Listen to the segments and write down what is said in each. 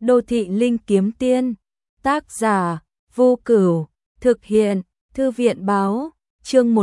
Đô thị linh kiếm tiên, tác giả, Vô Cửu, thực hiện, Thư viện báo, chương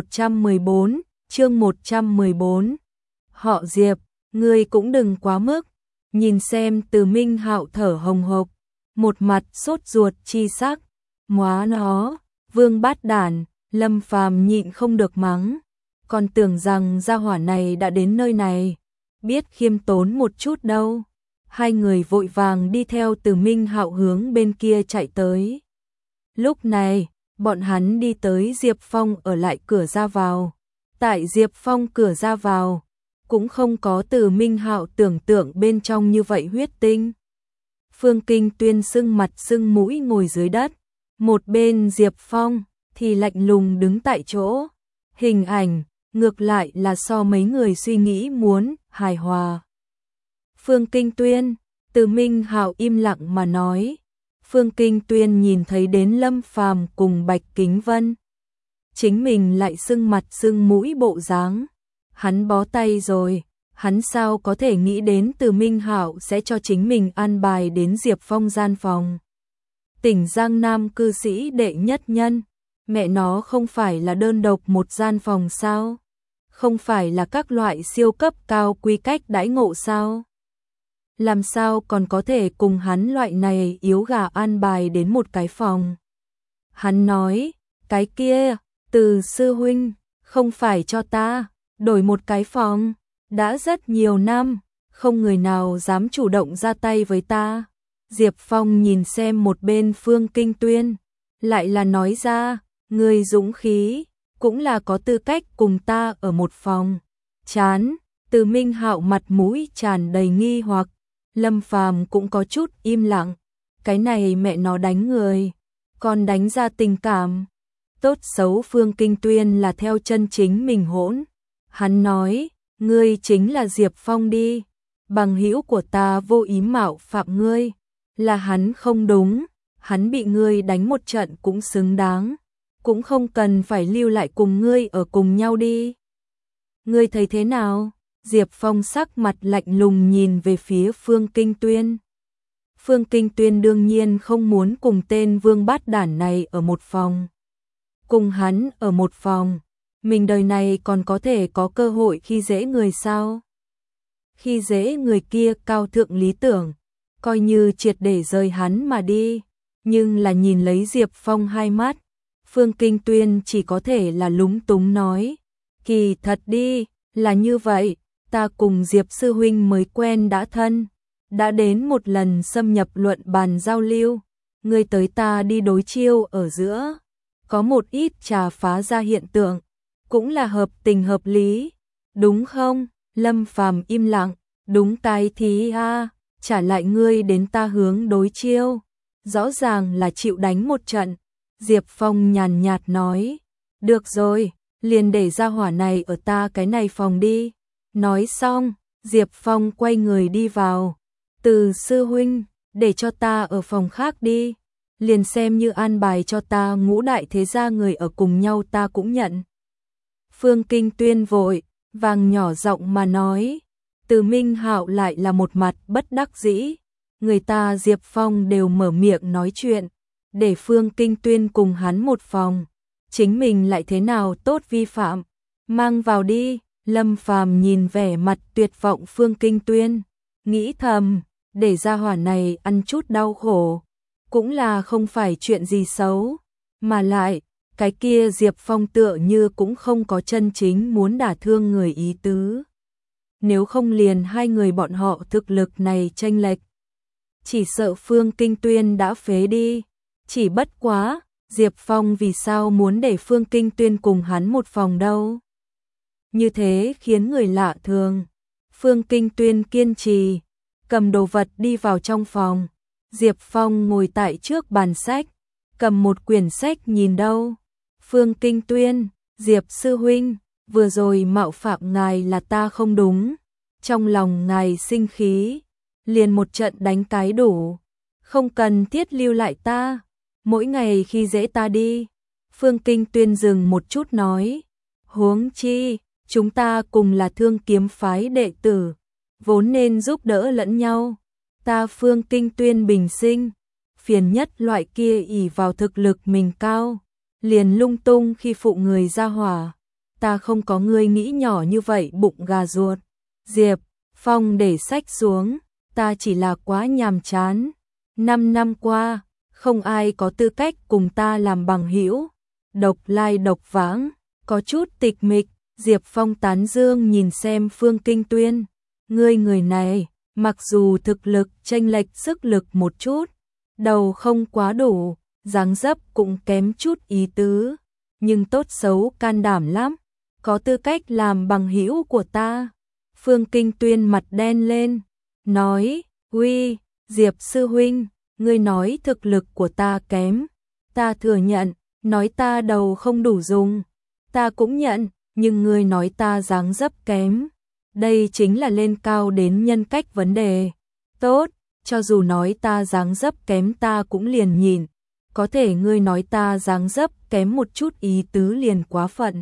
114. Họ Diệp, ngươi cũng đừng quá mức. Nhìn xem Từ Minh Hạo thở hồng hộc, một mặt sốt ruột chi sắc. Móa nó, vương bát đản, Lâm Phàm nhịn không được mắng. Còn tưởng rằng gia hỏa này đã đến nơi này, biết khiêm tốn một chút đâu. Hai người vội vàng đi theo Từ Minh Hạo hướng bên kia chạy tới. Lúc này, bọn hắn đi tới Diệp Phong ở lại cửa ra vào. Tại Diệp Phong cửa ra vào, cũng không có Từ Minh Hạo tưởng tượng bên trong như vậy huyết tinh. Phương Kinh Tuyên sưng mặt sưng mũi ngồi dưới đất, một bên Diệp Phong thì lạnh lùng đứng tại chỗ. Hình ảnh ngược lại là so mấy người suy nghĩ muốn hài hòa. Phương Kinh Tuyên, Từ Minh Hạo im lặng mà nói. Phương Kinh Tuyên nhìn thấy đến Lâm Phàm cùng Bạch Kính Vân, chính mình lại sưng mặt sưng mũi bộ dáng, hắn bó tay rồi. Hắn sao có thể nghĩ đến Từ Minh Hạo sẽ cho chính mình an bài đến Diệp Phong gian phòng. Tỉnh Giang Nam cư sĩ đệ nhất nhân, mẹ nó không phải là đơn độc một gian phòng sao? Không phải là các loại siêu cấp cao quy cách đãi ngộ sao? Làm sao còn có thể cùng hắn loại này yếu gà an bài đến một cái phòng? Hắn nói, cái kia, Từ sư huynh, không phải cho ta đổi một cái phòng, đã rất nhiều năm, không người nào dám chủ động ra tay với ta. Diệp Phong nhìn xem một bên Phương Kinh Tuyên, lại là nói ra, người dũng khí, cũng là có tư cách cùng ta ở một phòng. Chán, Từ Minh Hạo mặt mũi tràn đầy nghi hoặc. Lâm Phàm cũng có chút im lặng, cái này mẹ nó đánh người, còn đánh ra tình cảm. Tốt xấu Phương Kinh Tuyên là theo chân chính mình hỗn. Hắn nói, ngươi chính là Diệp Phong đi, bằng hữu của ta vô ý mạo phạm ngươi, là hắn không đúng, hắn bị ngươi đánh một trận cũng xứng đáng, cũng không cần phải lưu lại cùng ngươi ở cùng nhau đi. Ngươi thấy thế nào? Diệp Phong sắc mặt lạnh lùng nhìn về phía Phương Kinh Tuyên. Phương Kinh Tuyên đương nhiên không muốn cùng tên vương bát đản này ở một phòng. Cùng hắn ở một phòng, mình đời này còn có thể có cơ hội khi dễ người sao? Khi dễ người kia cao thượng lý tưởng, coi như triệt để rời hắn mà đi. Nhưng là nhìn lấy Diệp Phong hai mắt, Phương Kinh Tuyên chỉ có thể là lúng túng nói. Kỳ thật đi, là như vậy. Ta cùng Diệp sư huynh mới quen đã thân, đã đến một lần xâm nhập luận bàn giao lưu, ngươi tới ta đi đối chiêu ở giữa, có một ít trà phá ra hiện tượng, cũng là hợp tình hợp lý, đúng không? Lâm Phàm im lặng, đúng cái thí a, trả lại ngươi đến ta hướng đối chiêu, rõ ràng là chịu đánh một trận. Diệp Phong nhàn nhạt nói, được rồi, liền để ra hỏa này ở ta cái này phòng đi. Nói xong, Diệp Phong quay người đi vào. Từ sư huynh, để cho ta ở phòng khác đi. Liền xem như an bài cho ta ngũ đại thế gia người ở cùng nhau ta cũng nhận. Phương Kinh Tuyên vội, vàng nhỏ giọng mà nói. Từ Minh Hạo lại là một mặt bất đắc dĩ. Người ta Diệp Phong đều mở miệng nói chuyện, để Phương Kinh Tuyên cùng hắn một phòng. Chính mình lại thế nào tốt vi phạm, mang vào đi. Lâm Phàm nhìn vẻ mặt tuyệt vọng Phương Kinh Tuyên, nghĩ thầm, để ra hỏa này ăn chút đau khổ, cũng là không phải chuyện gì xấu, mà lại, cái kia Diệp Phong tựa như cũng không có chân chính muốn đả thương người ý tứ. Nếu không liền hai người bọn họ thực lực này chênh lệch, chỉ sợ Phương Kinh Tuyên đã phế đi. Chỉ bất quá, Diệp Phong vì sao muốn để Phương Kinh Tuyên cùng hắn một phòng đâu? Như thế khiến người lạ thường. Phương Kinh Tuyên kiên trì, cầm đồ vật đi vào trong phòng. Diệp Phong ngồi tại trước bàn sách, cầm một quyển sách nhìn đâu. Phương Kinh Tuyên, Diệp sư huynh, vừa rồi mạo phạm ngài là ta không đúng. Trong lòng ngài sinh khí, liền một trận đánh cái đủ. Không cần thiết lưu lại ta, mỗi ngày khi dễ ta đi. Phương Kinh Tuyên dừng một chút nói, huống chi, chúng ta cùng là Thương Kiếm phái đệ tử, vốn nên giúp đỡ lẫn nhau. Ta Phương Kinh Tuyên bình sinh, phiền nhất loại kia ỷ vào thực lực mình cao, liền lung tung khi phụ người ra hỏa. Ta không có ngươi nghĩ nhỏ như vậy bụng gà ruột. Diệp Phong để sách xuống, ta chỉ là quá nhàm chán. 5 năm qua, không ai có tư cách cùng ta làm bằng hữu. Độc lai độc vãng, có chút tịch mịch. Diệp Phong tán dương nhìn xem Phương Kinh Tuyên. Ngươi người này, mặc dù thực lực chênh lệch sức lực một chút, đầu không quá đủ, dáng dấp cũng kém chút ý tứ, nhưng tốt xấu can đảm lắm, có tư cách làm bằng hữu của ta. Phương Kinh Tuyên mặt đen lên, nói, uy, Diệp sư huynh, ngươi nói thực lực của ta kém, ta thừa nhận, nói ta đầu không đủ dùng, ta cũng nhận, nhưng ngươi nói ta dáng dấp kém, đây chính là lên cao đến nhân cách vấn đề. Tốt, cho dù nói ta dáng dấp kém ta cũng liền nhìn, có thể ngươi nói ta dáng dấp kém một chút ý tứ liền quá phận.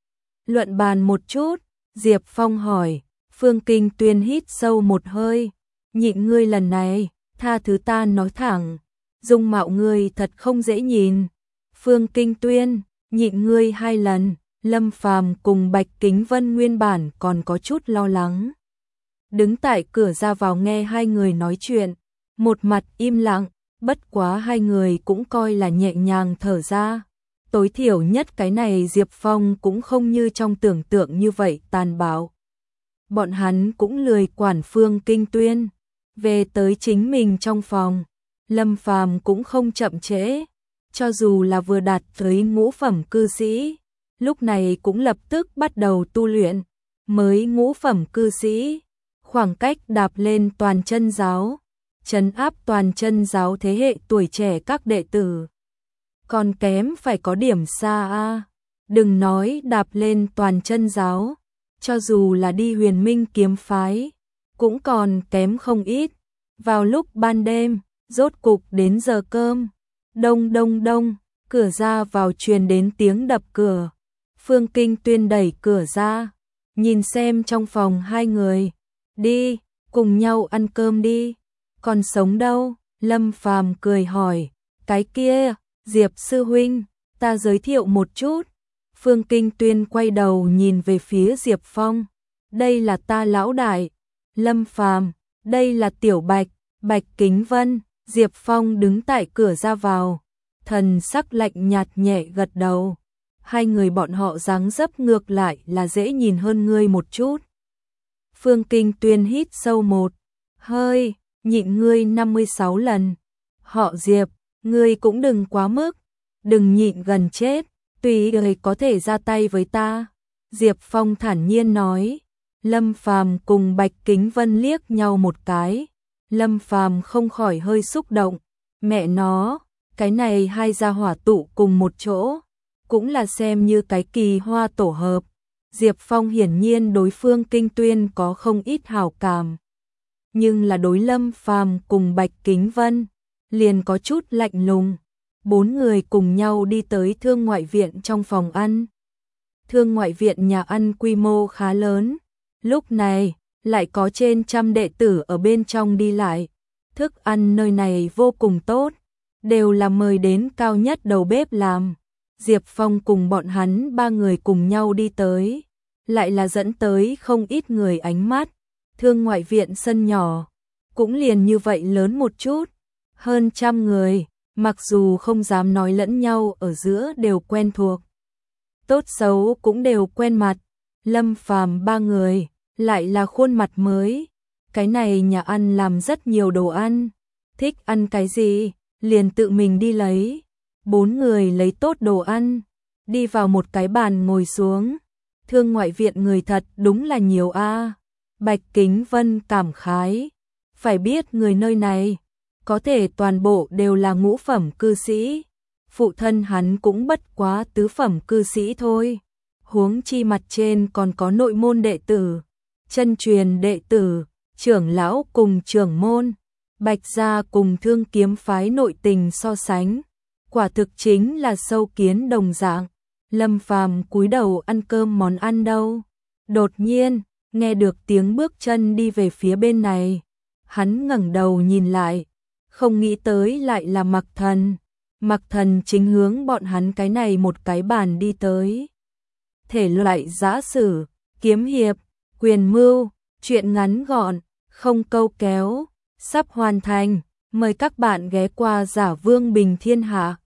Luận bàn một chút, Diệp Phong hỏi, Phương Kinh Tuyên hít sâu một hơi, nhịn ngươi lần này, tha thứ ta nói thẳng, dung mạo ngươi thật không dễ nhìn. Phương Kinh Tuyên, nhịn ngươi 2 lần. Lâm Phàm cùng Bạch Kính Vân nguyên bản còn có chút lo lắng. Đứng tại cửa ra vào nghe hai người nói chuyện, một mặt im lặng, bất quá hai người cũng coi là nhẹ nhàng thở ra. Tối thiểu nhất cái này Diệp Phong cũng không như trong tưởng tượng như vậy tàn bạo. Bọn hắn cũng lười quản Phương Kinh Tuyên. Về tới chính mình trong phòng, Lâm Phàm cũng không chậm trễ, cho dù là vừa đạt tới ngũ phẩm cư sĩ, lúc này cũng lập tức bắt đầu tu luyện. Mới ngũ phẩm cư sĩ, khoảng cách đạp lên toàn chân giáo, trấn áp toàn chân giáo thế hệ tuổi trẻ các đệ tử. Còn kém phải có điểm xa a. Đừng nói đạp lên toàn chân giáo, cho dù là đi Huyền Minh kiếm phái, cũng còn kém không ít. Vào lúc ban đêm, rốt cục đến giờ cơm. Đông đông đông, cửa ra vào truyền đến tiếng đập cửa. Phương Kinh Tuyên đẩy cửa ra, nhìn xem trong phòng hai người. Đi, cùng nhau ăn cơm đi. Còn sống đâu? Lâm Phàm cười hỏi. Cái kia, Diệp sư huynh, ta giới thiệu một chút. Phương Kinh Tuyên quay đầu nhìn về phía Diệp Phong. Đây là ta lão đại. Lâm Phàm, đây là Tiểu Bạch, Bạch Kính Vân. Diệp Phong đứng tại cửa ra vào, thần sắc lạnh nhạt nhẹ gật đầu. Hai người bọn họ dáng dấp ngược lại là dễ nhìn hơn ngươi một chút. Phương Kinh Tuyên hít sâu một hơi, nhịn ngươi 56 lần. Họ Diệp, ngươi cũng đừng quá mức, đừng nhịn gần chết, tùy người có thể ra tay với ta. Diệp Phong thản nhiên nói. Lâm Phàm cùng Bạch Kính Vân liếc nhau một cái. Lâm Phàm không khỏi hơi xúc động. Mẹ nó, cái này hai gia hỏa tụ cùng một chỗ, cũng là xem như cái kỳ hoa tổ hợp. Diệp Phong hiển nhiên đối Phương Kinh Tuyên có không ít hảo cảm, nhưng là đối Lâm Phàm cùng Bạch Kính Vân liền có chút lạnh lùng. 4 người cùng nhau đi tới Thương Ngoại Viện trong phòng ăn. Thương Ngoại Viện nhà ăn quy mô khá lớn, lúc này lại có trên 100 đệ tử ở bên trong đi lại. Thức ăn nơi này vô cùng tốt, đều là mời đến cao nhất đầu bếp làm. Diệp Phong cùng bọn hắn 3 người cùng nhau đi tới, lại là dẫn tới không ít người ánh mắt. Thương Ngoại Viện sân nhỏ, cũng liền như vậy lớn một chút, hơn 100 người, mặc dù không dám nói lẫn nhau ở giữa đều quen thuộc. Tốt xấu cũng đều quen mặt. Lâm Phàm 3 người, lại là khuôn mặt mới. Cái này nhà ăn làm rất nhiều đồ ăn, thích ăn cái gì, liền tự mình đi lấy. 4 người lấy tốt đồ ăn, đi vào một cái bàn ngồi xuống. Thương Ngoại Viện người thật đúng là nhiều a. Bạch Kính Vân cảm khái, phải biết người nơi này, có thể toàn bộ đều là ngũ phẩm cư sĩ. Phụ thân hắn cũng bất quá tứ phẩm cư sĩ thôi. Huống chi mặt trên còn có nội môn đệ tử, chân truyền đệ tử, trưởng lão cùng trưởng môn. Bạch gia cùng Thương kiếm phái nội tình so sánh, quả thực chính là sâu kiến đồng dạng. Lâm Phàm cúi đầu ăn cơm món ăn đâu. Đột nhiên, nghe được tiếng bước chân đi về phía bên này. hắn ngẩng đầu nhìn lại, không nghĩ tới lại là Mặc Thần. Mặc Thần chính hướng bọn hắn cái này một cái bàn đi tới. Thể loại giã sử, kiếm hiệp, quyền mưu, truyện ngắn gọn, không câu kéo, sắp hoàn thành. Mời các bạn ghé qua Giả Vương Bình Thiên Hạ.